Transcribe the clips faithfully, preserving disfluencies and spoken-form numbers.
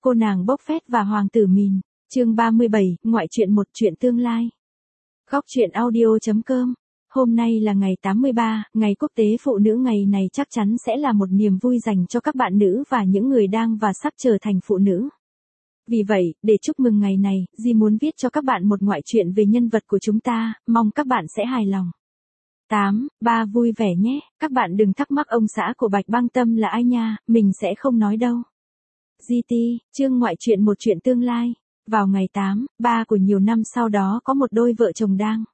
Cô nàng bốc phét và hoàng tử mìn. Chương ba mươi bảy, ngoại truyện một chuyện tương lai. Góc truyện audio.com. Hôm nay là ngày tám mươi ba, ngày quốc tế phụ nữ. Ngày này chắc chắn sẽ là một niềm vui dành cho các bạn nữ và những người đang và sắp trở thành phụ nữ. Vì vậy, để chúc mừng ngày này, Di muốn viết cho các bạn một ngoại truyện về nhân vật của chúng ta, mong các bạn sẽ hài lòng. tám. ba vui vẻ nhé, các bạn đừng thắc mắc ông xã của Bạch Băng Tâm là ai nha, mình sẽ không nói đâu. giê tê, chương ngoại truyện một chuyện tương lai. Vào ngày tám, ba của nhiều năm sau đó có một đôi vợ chồng đang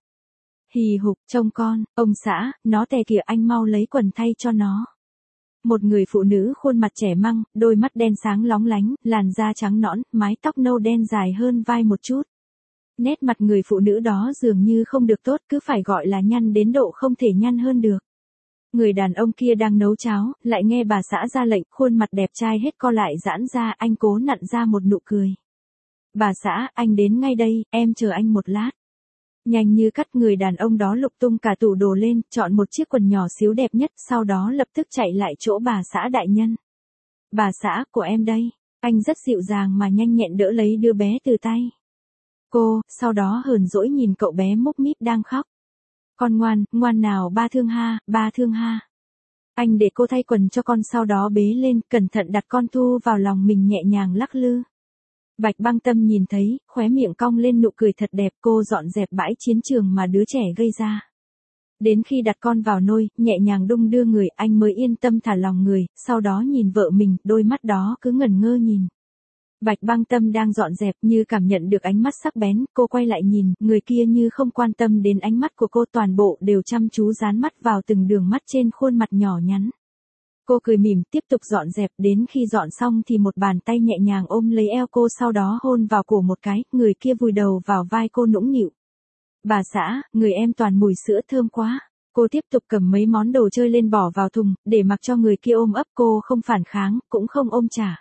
hì hục trông con. Ông xã, nó tè kìa, anh mau lấy quần thay cho nó. Một người phụ nữ khuôn mặt trẻ măng, đôi mắt đen sáng lóng lánh, làn da trắng nõn, mái tóc nâu đen dài hơn vai một chút. Nét mặt người phụ nữ đó dường như không được tốt, cứ phải gọi là nhăn đến độ không thể nhăn hơn được. Người đàn ông kia đang nấu cháo, lại nghe bà xã ra lệnh, khuôn mặt đẹp trai hết co lại giãn ra, anh cố nặn ra một nụ cười. Bà xã, anh đến ngay đây, em chờ anh một lát. Nhanh như cắt, người đàn ông đó lục tung cả tủ đồ lên, chọn một chiếc quần nhỏ xíu đẹp nhất, sau đó lập tức chạy lại chỗ bà xã đại nhân. Bà xã, của em đây. Anh rất dịu dàng mà nhanh nhẹn đỡ lấy đứa bé từ tay cô, sau đó hờn dỗi nhìn cậu bé múc míp đang khóc. Con ngoan, ngoan nào, ba thương ha, ba thương ha. Anh để cô thay quần cho con, sau đó bế lên, cẩn thận đặt con thu vào lòng mình, nhẹ nhàng lắc lư. Bạch Băng Tâm nhìn thấy, khóe miệng cong lên nụ cười thật đẹp. Cô dọn dẹp bãi chiến trường mà đứa trẻ gây ra. Đến khi đặt con vào nôi, nhẹ nhàng đung đưa người, anh mới yên tâm thả lòng người, sau đó nhìn vợ mình, đôi mắt đó cứ ngẩn ngơ nhìn. Bạch Băng Tâm đang dọn dẹp, như cảm nhận được ánh mắt sắc bén, cô quay lại nhìn, người kia như không quan tâm đến ánh mắt của cô, toàn bộ đều chăm chú dán mắt vào từng đường mắt trên khuôn mặt nhỏ nhắn. Cô cười mỉm, tiếp tục dọn dẹp, đến khi dọn xong thì một bàn tay nhẹ nhàng ôm lấy eo cô, sau đó hôn vào cổ một cái, người kia vùi đầu vào vai cô nũng nịu. Bà xã, người em toàn mùi sữa thơm quá. Cô tiếp tục cầm mấy món đồ chơi lên bỏ vào thùng, để mặc cho người kia ôm ấp, cô không phản kháng, cũng không ôm trả.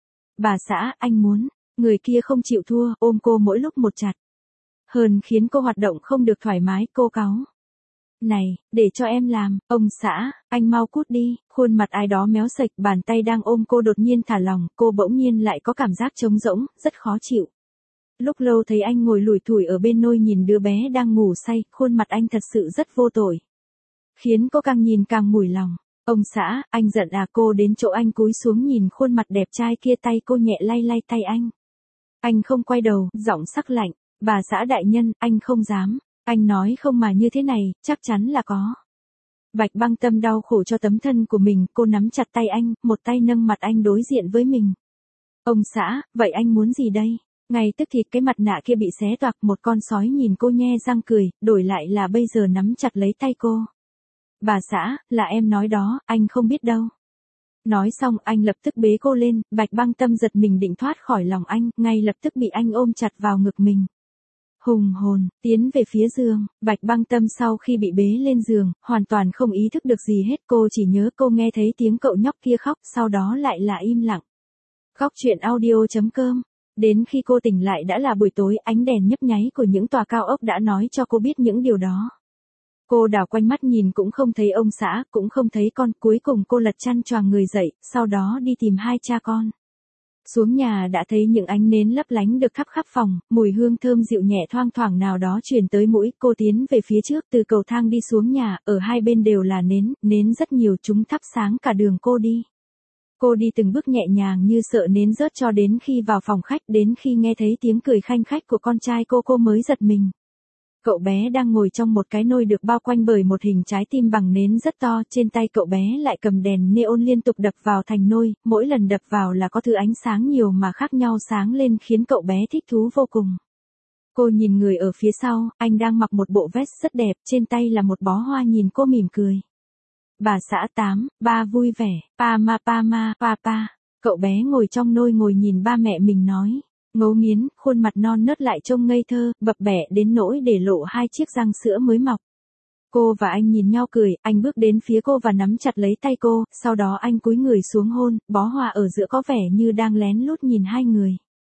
Bà xã, anh muốn. Người kia không chịu thua, ôm cô mỗi lúc một chặt. Hơn khiến cô hoạt động không được thoải mái, cô cáu. Này, để cho em làm. Ông xã, anh mau cút đi. Khuôn mặt ai đó méo sạch, bàn tay đang ôm cô đột nhiên thả lỏng, cô bỗng nhiên lại có cảm giác trống rỗng, rất khó chịu. Lúc lâu thấy anh ngồi lủi thủi ở bên nôi nhìn đứa bé đang ngủ say, khuôn mặt anh thật sự rất vô tội. Khiến cô càng nhìn càng mủi lòng. Ông xã, anh giận à? Cô đến chỗ anh cúi xuống nhìn khuôn mặt đẹp trai kia, tay cô nhẹ lay lay tay anh. Anh không quay đầu, giọng sắc lạnh. Bà xã đại nhân, anh không dám. Anh nói không mà như thế này, chắc chắn là có. Bạch Băng Tâm đau khổ cho tấm thân của mình, cô nắm chặt tay anh, một tay nâng mặt anh đối diện với mình. Ông xã, vậy anh muốn gì đây? Ngay tức thì cái mặt nạ kia bị xé toạc, một con sói nhìn cô nhe răng cười, đổi lại là bây giờ nắm chặt lấy tay cô. Bà xã, là em nói đó, anh không biết đâu. Nói xong anh lập tức bế cô lên, Bạch Băng Tâm giật mình định thoát khỏi lòng anh, ngay lập tức bị anh ôm chặt vào ngực mình. Hùng hồn, tiến về phía giường, Bạch Băng Tâm sau khi bị bế lên giường, hoàn toàn không ý thức được gì hết, cô chỉ nhớ cô nghe thấy tiếng cậu nhóc kia khóc, sau đó lại là im lặng. Góc truyện audio.com. Đến khi cô tỉnh lại đã là buổi tối, ánh đèn nhấp nháy của những tòa cao ốc đã nói cho cô biết những điều đó. Cô đảo quanh mắt nhìn cũng không thấy ông xã, cũng không thấy con, cuối cùng cô lật chăn choàng người dậy, sau đó đi tìm hai cha con. Xuống nhà đã thấy những ánh nến lấp lánh được khắp khắp phòng, mùi hương thơm dịu nhẹ thoang thoảng nào đó truyền tới mũi, cô tiến về phía trước, từ cầu thang đi xuống nhà, ở hai bên đều là nến, nến rất nhiều, chúng thắp sáng cả đường cô đi. Cô đi từng bước nhẹ nhàng như sợ nến rớt cho đến khi vào phòng khách, đến khi nghe thấy tiếng cười khanh khách của con trai cô cô mới giật mình. Cậu bé đang ngồi trong một cái nôi được bao quanh bởi một hình trái tim bằng nến rất to, trên tay cậu bé lại cầm đèn neon liên tục đập vào thành nôi, mỗi lần đập vào là có thứ ánh sáng nhiều mà khác nhau sáng lên khiến cậu bé thích thú vô cùng. Cô nhìn người ở phía sau, anh đang mặc một bộ vest rất đẹp, trên tay là một bó hoa, nhìn cô mỉm cười. Bà xã tám, ba vui vẻ, pa ma pa ma, pa pa. Cậu bé ngồi trong nôi ngồi nhìn ba mẹ mình nói. Ngấu nghiến, khuôn mặt non nớt lại trông ngây thơ, bập bẹ đến nỗi để lộ hai chiếc răng sữa mới mọc. Cô và anh nhìn nhau cười, anh bước đến phía cô và nắm chặt lấy tay cô, sau đó anh cúi người xuống hôn, bó hoa ở giữa có vẻ như đang lén lút nhìn hai người.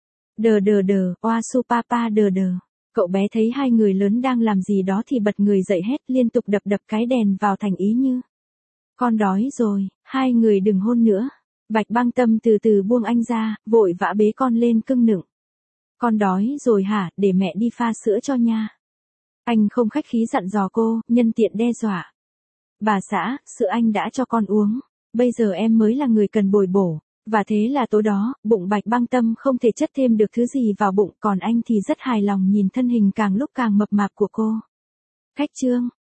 Đờ đờ đờ, oa su papa đờ đờ. Cậu bé thấy hai người lớn đang làm gì đó thì bật người dậy hét, liên tục đập đập cái đèn vào thành ý như. Con đói rồi, hai người đừng hôn nữa. Bạch Băng Tâm từ từ buông anh ra, vội vã bế con lên cưng nựng. Con đói rồi hả, để mẹ đi pha sữa cho nha. Anh không khách khí dặn dò cô, nhân tiện đe dọa. Bà xã, sữa anh đã cho con uống, bây giờ em mới là người cần bồi bổ. Và thế là tối đó, bụng Bạch Băng Tâm không thể chất thêm được thứ gì vào bụng, còn anh thì rất hài lòng nhìn thân hình càng lúc càng mập mạp của cô. Khách trương,